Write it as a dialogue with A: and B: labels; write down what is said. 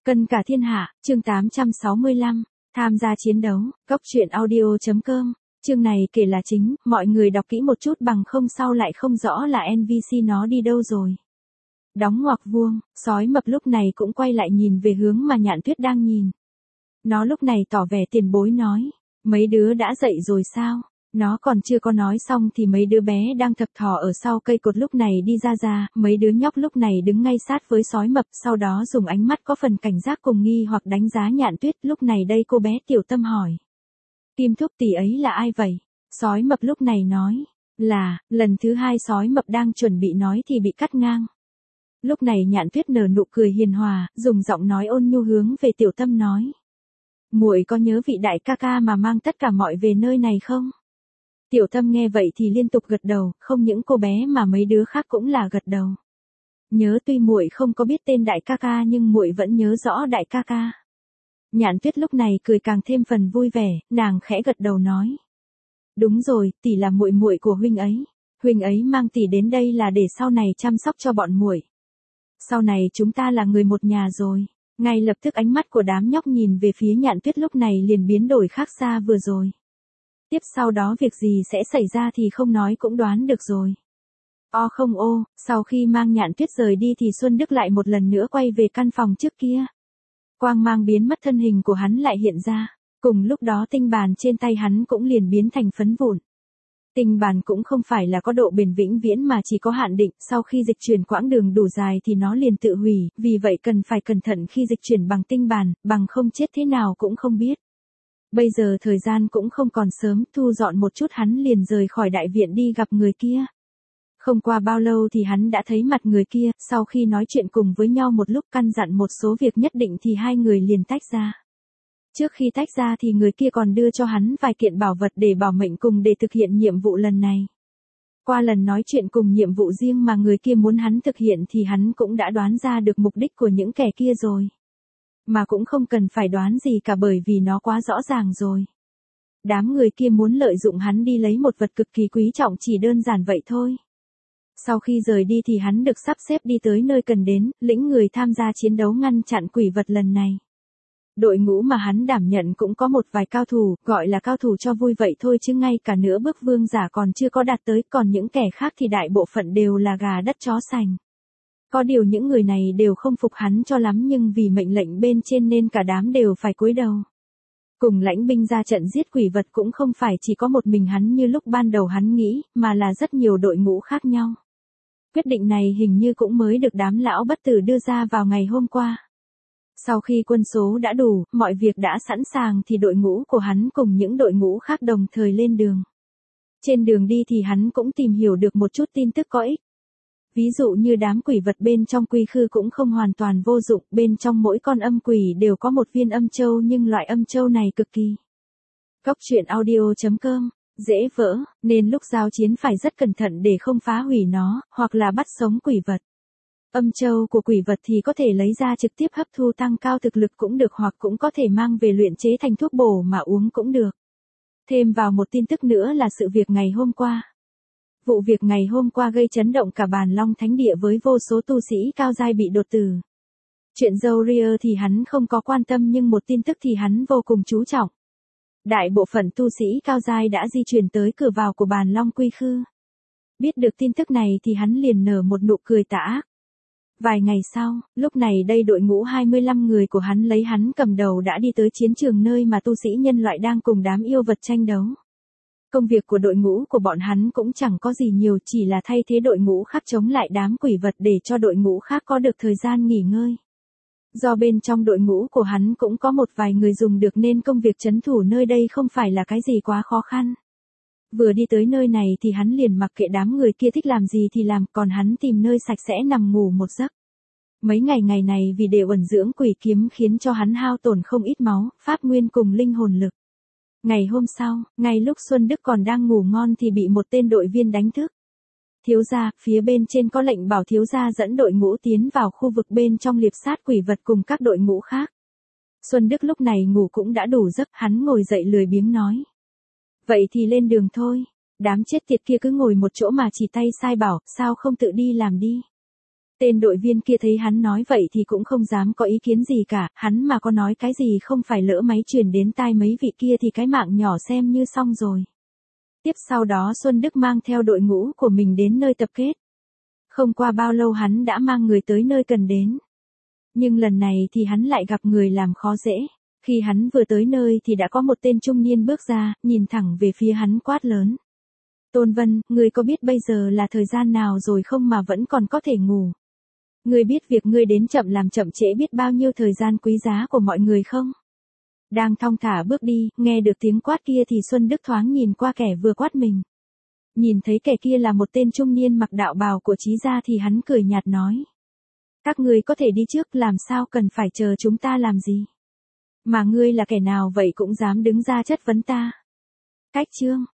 A: Cân cả thiên hạ, chương 865, tham gia chiến đấu, Cốc truyện audio.com, chương này kể là chính, mọi người đọc kỹ một chút bằng không sau lại không rõ là NPC nó đi đâu rồi. Đóng ngoặc vuông, sói mập lúc này cũng quay lại nhìn về hướng mà Nhạn Tuyết đang nhìn. Nó lúc này tỏ vẻ tiền bối nói, mấy đứa đã dậy rồi sao? Nó còn chưa có nói xong thì mấy đứa bé đang thập thò ở sau cây cột lúc này đi ra, mấy đứa nhóc lúc này đứng ngay sát với sói mập, sau đó dùng ánh mắt có phần cảnh giác cùng nghi hoặc đánh giá Nhạn Tuyết. Lúc này đây cô bé Tiểu Tâm hỏi, Kim Thúc tỷ ấy là ai vậy? Sói mập lúc này nói, lần thứ hai sói mập đang chuẩn bị nói thì bị cắt ngang. Lúc này Nhạn Tuyết nở nụ cười hiền hòa, dùng giọng nói ôn nhu hướng về Tiểu Tâm nói, muội có nhớ vị đại ca ca mà mang tất cả mọi về nơi này không? Tiểu Tâm nghe vậy thì liên tục gật đầu, không những cô bé mà mấy đứa khác cũng là gật đầu. Nhớ, tuy muội không có biết tên đại ca ca nhưng muội vẫn nhớ rõ đại ca ca. Nhạn Tuyết lúc này cười càng thêm phần vui vẻ, nàng khẽ gật đầu nói, đúng rồi, tỷ là muội muội của huynh ấy mang tỷ đến đây là để sau này chăm sóc cho bọn muội. Sau này chúng ta là người một nhà rồi. Ngay lập tức ánh mắt của đám nhóc nhìn về phía Nhạn Tuyết lúc này liền biến đổi khác xa vừa rồi. Tiếp sau đó việc gì sẽ xảy ra thì không nói cũng đoán được rồi. Sau khi mang Nhạn Tuyết rời đi thì Xuân Đức lại một lần nữa quay về căn phòng trước kia. Quang mang biến mất, thân hình của hắn lại hiện ra. Cùng lúc đó tinh bàn trên tay hắn cũng liền biến thành phấn vụn. Tinh bàn cũng không phải là có độ bền vĩnh viễn mà chỉ có hạn định, sau khi dịch chuyển quãng đường đủ dài thì nó liền tự hủy, vì vậy cần phải cẩn thận khi dịch chuyển bằng tinh bàn, bằng không chết thế nào cũng không biết. Bây giờ thời gian cũng không còn sớm, thu dọn một chút hắn liền rời khỏi đại viện đi gặp người kia. Không qua bao lâu thì hắn đã thấy mặt người kia, sau khi nói chuyện cùng với nhau một lúc căn dặn một số việc nhất định thì hai người liền tách ra. Trước khi tách ra thì người kia còn đưa cho hắn vài kiện bảo vật để bảo mệnh cùng để thực hiện nhiệm vụ lần này. Qua lần nói chuyện cùng nhiệm vụ riêng mà người kia muốn hắn thực hiện thì hắn cũng đã đoán ra được mục đích của những kẻ kia rồi. Mà cũng không cần phải đoán gì cả bởi vì nó quá rõ ràng rồi. Đám người kia muốn lợi dụng hắn đi lấy một vật cực kỳ quý trọng, chỉ đơn giản vậy thôi. Sau khi rời đi thì hắn được sắp xếp đi tới nơi cần đến, lĩnh người tham gia chiến đấu ngăn chặn quỷ vật lần này. Đội ngũ mà hắn đảm nhận cũng có một vài cao thủ, gọi là cao thủ cho vui vậy thôi chứ ngay cả nửa bước vương giả còn chưa có đạt tới, còn những kẻ khác thì đại bộ phận đều là gà đất chó sành. Có điều những người này đều không phục hắn cho lắm nhưng vì mệnh lệnh bên trên nên cả đám đều phải cúi đầu. Cùng lãnh binh ra trận giết quỷ vật cũng không phải chỉ có một mình hắn như lúc ban đầu hắn nghĩ, mà là rất nhiều đội ngũ khác nhau. Quyết định này hình như cũng mới được đám lão bất tử đưa ra vào ngày hôm qua. Sau khi quân số đã đủ, mọi việc đã sẵn sàng thì đội ngũ của hắn cùng những đội ngũ khác đồng thời lên đường. Trên đường đi thì hắn cũng tìm hiểu được một chút tin tức có ích. Ví dụ như đám quỷ vật bên trong quy khư cũng không hoàn toàn vô dụng, bên trong mỗi con âm quỷ đều có một viên âm châu nhưng loại âm châu này cực kỳ. Cốc truyện audio.com, dễ vỡ, nên lúc giao chiến phải rất cẩn thận để không phá hủy nó, hoặc là bắt sống quỷ vật. Âm châu của quỷ vật thì có thể lấy ra trực tiếp hấp thu tăng cao thực lực cũng được hoặc cũng có thể mang về luyện chế thành thuốc bổ mà uống cũng được. Thêm vào một tin tức nữa là sự việc ngày hôm qua. Vụ việc ngày hôm qua gây chấn động cả Bàn Long Thánh Địa với vô số tu sĩ cao giai bị đột tử. Chuyện Zoria thì hắn không có quan tâm nhưng một tin tức thì hắn vô cùng chú trọng. Đại bộ phận tu sĩ cao giai đã di chuyển tới cửa vào của Bàn Long Quy Khư. Biết được tin tức này thì hắn liền nở một nụ cười tà ác. Vài ngày sau, lúc này đây đội ngũ 25 người của hắn lấy hắn cầm đầu đã đi tới chiến trường nơi mà tu sĩ nhân loại đang cùng đám yêu vật tranh đấu. Công việc của đội ngũ của bọn hắn cũng chẳng có gì nhiều, chỉ là thay thế đội ngũ khác chống lại đám quỷ vật để cho đội ngũ khác có được thời gian nghỉ ngơi. Do bên trong đội ngũ của hắn cũng có một vài người dùng được nên công việc trấn thủ nơi đây không phải là cái gì quá khó khăn. Vừa đi tới nơi này thì hắn liền mặc kệ đám người kia thích làm gì thì làm, còn hắn tìm nơi sạch sẽ nằm ngủ một giấc. Mấy ngày này vì để ẩn dưỡng quỷ kiếm khiến cho hắn hao tổn không ít máu, pháp nguyên cùng linh hồn lực. Ngày hôm sau, ngay lúc Xuân Đức còn đang ngủ ngon thì bị một tên đội viên đánh thức. Thiếu gia, phía bên trên có lệnh bảo thiếu gia dẫn đội ngũ tiến vào khu vực bên trong liệp sát quỷ vật cùng các đội ngũ khác. Xuân Đức lúc này ngủ cũng đã đủ giấc, hắn ngồi dậy lười biếng nói. Vậy thì lên đường thôi, đám chết tiệt kia cứ ngồi một chỗ mà chỉ tay sai bảo, sao không tự đi làm đi. Tên đội viên kia thấy hắn nói vậy thì cũng không dám có ý kiến gì cả, hắn mà có nói cái gì không phải lỡ máy truyền đến tai mấy vị kia thì cái mạng nhỏ xem như xong rồi. Tiếp sau đó Xuân Đức mang theo đội ngũ của mình đến nơi tập kết. Không qua bao lâu hắn đã mang người tới nơi cần đến. Nhưng lần này thì hắn lại gặp người làm khó dễ. Khi hắn vừa tới nơi thì đã có một tên trung niên bước ra, nhìn thẳng về phía hắn quát lớn. Tôn Vân, ngươi có biết bây giờ là thời gian nào rồi không mà vẫn còn có thể ngủ? Ngươi biết việc ngươi đến chậm làm chậm trễ biết bao nhiêu thời gian quý giá của mọi người không? Đang thong thả bước đi, nghe được tiếng quát kia thì Xuân Đức thoáng nhìn qua kẻ vừa quát mình. Nhìn thấy kẻ kia là một tên trung niên mặc đạo bào của Trí gia thì hắn cười nhạt nói. Các ngươi có thể đi trước, làm sao cần phải chờ chúng ta làm gì? Mà ngươi là kẻ nào vậy cũng dám đứng ra chất vấn ta? Cách chương